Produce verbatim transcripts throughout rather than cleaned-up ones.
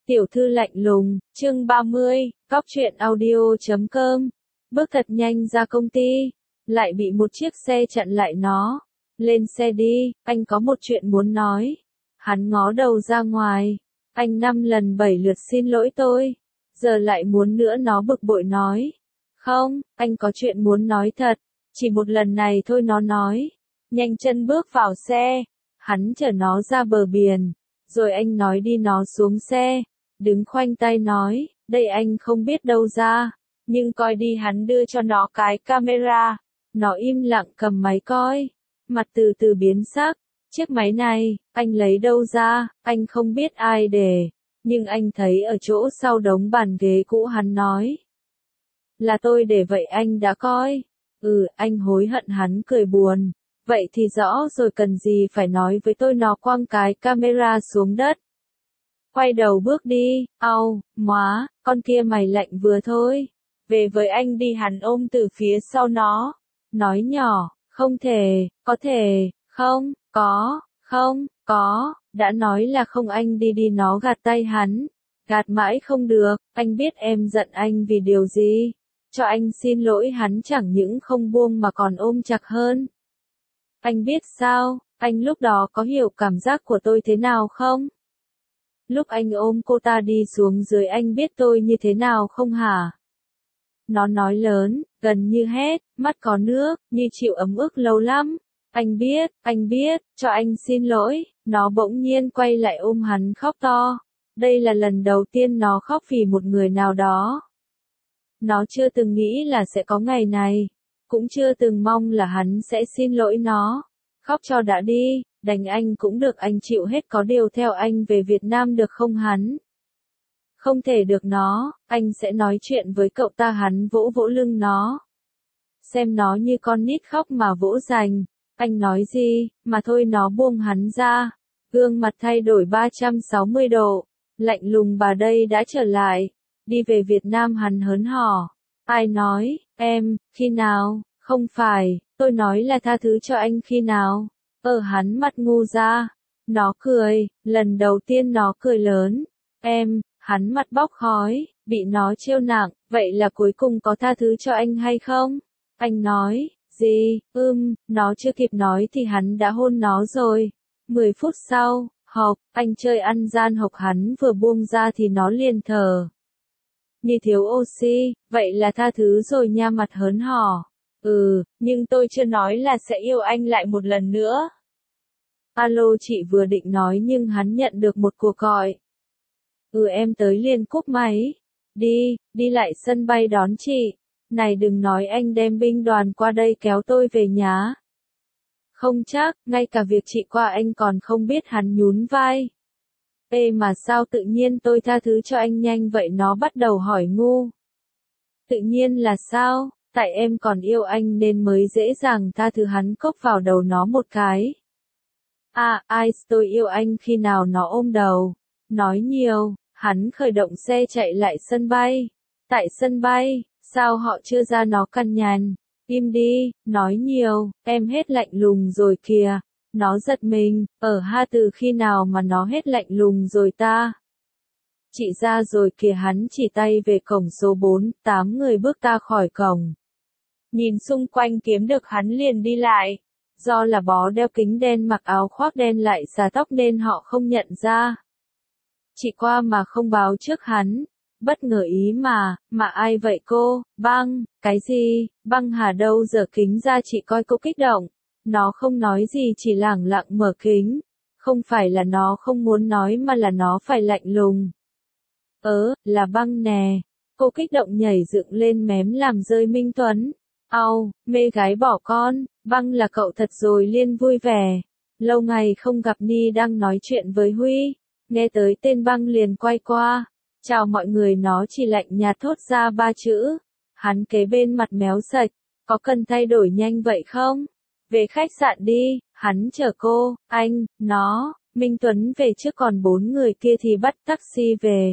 Tiểu thư lạnh lùng, chương ba mươi, cóc truyện audio chấm com. Bước thật nhanh ra công ty, lại bị một chiếc xe chặn lại nó. Lên xe đi, anh có một chuyện muốn nói. Hắn ngó đầu ra ngoài. Anh năm lần bảy lượt xin lỗi tôi. Giờ lại muốn nữa, nó bực bội nói. Không, anh có chuyện muốn nói thật. Chỉ một lần này thôi, nó nói. Nhanh chân bước vào xe. Hắn chở nó ra bờ biển. Rồi anh nói đi nó xuống xe. Đứng khoanh tay nói, đây anh không biết đâu ra. Nhưng coi đi, hắn đưa cho nó cái camera. Nó im lặng cầm máy coi. Mặt từ từ biến sắc. Chiếc máy này, anh lấy đâu ra, anh không biết ai để. Nhưng anh thấy ở chỗ sau đống bàn ghế cũ. Hắn nói. Là tôi để, vậy anh đã coi. Ừ, anh hối hận. Hắn cười buồn. Vậy thì rõ rồi, cần gì phải nói với tôi. Nó quăng cái camera xuống đất. Quay đầu bước đi. Au, móa, con kia mày lạnh vừa thôi. Về với anh đi. Hắn ôm từ phía sau nó. Nói nhỏ, không thể, có thể, không, có, không, có, đã nói là không. Anh đi đi. Nó gạt tay hắn. Gạt mãi không được. Anh biết em giận anh vì điều gì. Cho anh xin lỗi. Hắn chẳng những không buông mà còn ôm chặt hơn. Anh biết sao, anh lúc đó có hiểu cảm giác của tôi thế nào không? Lúc anh ôm cô ta đi xuống dưới, anh biết tôi như thế nào không hả? Nó nói lớn, gần như hét, mắt có nước, như chịu ấm ức lâu lắm. Anh biết, anh biết, cho anh xin lỗi. Nó bỗng nhiên quay lại ôm hắn khóc to. Đây là lần đầu tiên nó khóc vì một người nào đó. Nó chưa từng nghĩ là sẽ có ngày này. Cũng chưa từng mong là hắn sẽ xin lỗi nó. Khóc cho đã đi, đành anh cũng được, anh chịu hết. Có điều theo anh về Việt Nam được không? Hắn không thể được. Nó, anh sẽ nói chuyện với cậu ta. Hắn vỗ vỗ lưng nó. Xem nó như con nít khóc mà vỗ dành. Anh nói gì, mà thôi. Nó buông hắn ra. Gương mặt thay đổi ba trăm sáu mươi độ. Lạnh lùng, bà đây đã trở lại. Đi về Việt Nam. Hắn hớn hở. Ai nói, em, khi nào, không phải, tôi nói là tha thứ cho anh khi nào. Ờ hắn mặt ngu ra. Nó cười, lần đầu tiên nó cười lớn. Em, hắn mặt bốc khói, bị nó trêu nặng, vậy là cuối cùng có tha thứ cho anh hay không? Anh nói, gì, ưm, nó chưa kịp nói thì hắn đã hôn nó rồi. Mười phút sau, hộc, anh chơi ăn gian hộc. Hắn vừa buông ra thì nó liền thở. Như thiếu oxy, vậy là tha thứ rồi nha. Mặt hớn hở. Ừ, nhưng tôi chưa nói là sẽ yêu anh lại một lần nữa. Alo, chị vừa định nói nhưng hắn nhận được một cuộc gọi. Ừ, em tới liền cúp máy. Đi, đi lại sân bay đón chị. Này đừng nói anh đem binh đoàn qua đây kéo tôi về nhá. Không chắc, ngay cả việc chị qua anh còn không biết. Hắn nhún vai. Ê mà sao tự nhiên tôi tha thứ cho anh nhanh vậy? Nó bắt đầu hỏi ngu. Tự nhiên là sao? Tại em còn yêu anh nên mới dễ dàng tha thứ. Hắn cốc vào đầu nó một cái. À, ai, tôi yêu anh khi nào? Nó ôm đầu. Nói nhiều. Hắn khởi động xe chạy lại sân bay. Tại sân bay, sao họ chưa ra? Nó cằn nhằn. Im đi, nói nhiều, em hết lạnh lùng rồi kìa. Nó giật mình, ở ha, từ khi nào mà nó hết lạnh lùng rồi ta? Chị ra rồi kìa. Hắn chỉ tay về cổng số bốn. Tám người bước ra khỏi cổng. Nhìn xung quanh kiếm được hắn liền đi lại. Do là bó đeo kính đen, mặc áo khoác đen lại xà tóc nên họ không nhận ra. Chị qua mà không báo trước hắn. Bất ngờ ý mà, mà ai vậy cô? Băng, cái gì? Băng hả? Đâu giờ kính ra chị coi. Cô kích động. Nó không nói gì, chỉ lẳng lặng mở kính. Không phải là nó không muốn nói mà là nó phải lạnh lùng. Ớ, là Băng nè. Cô kích động nhảy dựng lên mém làm rơi Minh Tuấn. Au, mê gái bỏ con, Băng là cậu thật rồi. Liên vui vẻ. Lâu ngày không gặp, Ni đang nói chuyện với Huy. Nghe tới tên Băng liền quay qua. Chào mọi người. Nó chỉ lạnh nhạt thốt ra ba chữ. Hắn kế bên mặt méo sạch. Có cần thay đổi nhanh vậy không? Về khách sạn đi, hắn chở cô, anh, nó, Minh Tuấn về trước, còn bốn người kia thì bắt taxi về.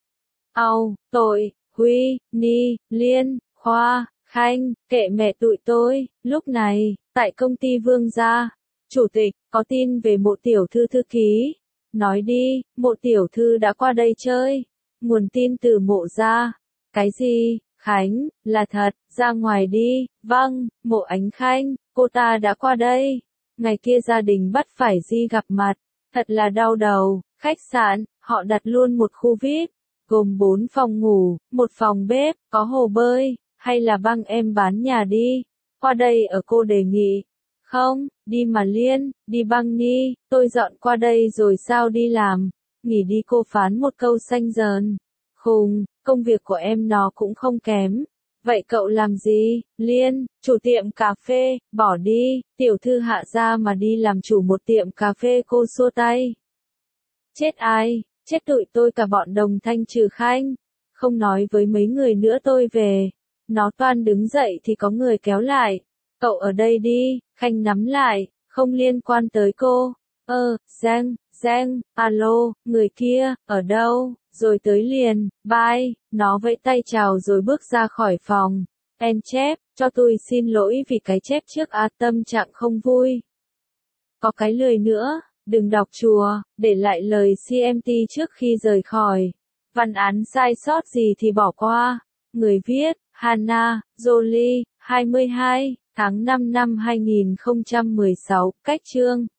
Au, tội, Huy, Ni, Liên, Khoa, Khanh, kệ mẹ tụi tôi. Lúc này, tại công ty Vương gia, chủ tịch, có tin về mộ tiểu thư thư ký. Nói đi, Mộ tiểu thư đã qua đây chơi. Nguồn tin từ Mộ ra. Cái gì, Khánh, là thật, ra ngoài đi. Vâng, Mộ Ánh Khanh, cô ta đã qua đây. Ngày kia gia đình bắt phải Di gặp mặt. Thật là đau đầu. Khách sạn, họ đặt luôn một khu vi ai pi, gồm bốn phòng ngủ, một phòng bếp, có hồ bơi, hay là băng em bán nhà đi. Qua đây ở cô đề nghị. Không, đi mà Liên, đi băng đi, tôi dọn qua đây rồi sao đi làm. Nghỉ đi, cô phán một câu xanh dờn. Khùng, công việc của em nó cũng không kém. Vậy cậu làm gì, Liên? Chủ tiệm cà phê, bỏ đi, tiểu thư Hạ gia mà đi làm chủ một tiệm cà phê, cô xua tay. Chết ai, chết tụi tôi cả bọn Đồng Thanh trừ Khanh. Không nói với mấy người nữa tôi về. Nó toan đứng dậy thì có người kéo lại. Cậu ở đây đi, Khanh nắm lại, không liên quan tới cô. Ơ, Giang, Giang, alo, người kia, ở đâu, rồi tới liền, bye, nó vẫy tay chào rồi bước ra khỏi phòng. En chép, cho tôi xin lỗi vì cái chép trước, a tâm trạng không vui. Có cái lười nữa, đừng đọc chùa, để lại lời xê em tê trước khi rời khỏi. Văn án sai sót gì thì bỏ qua. Người viết, Hannah, Jolie, hai mươi hai, tháng năm năm hai nghìn không trăm mười sáu, cách chương.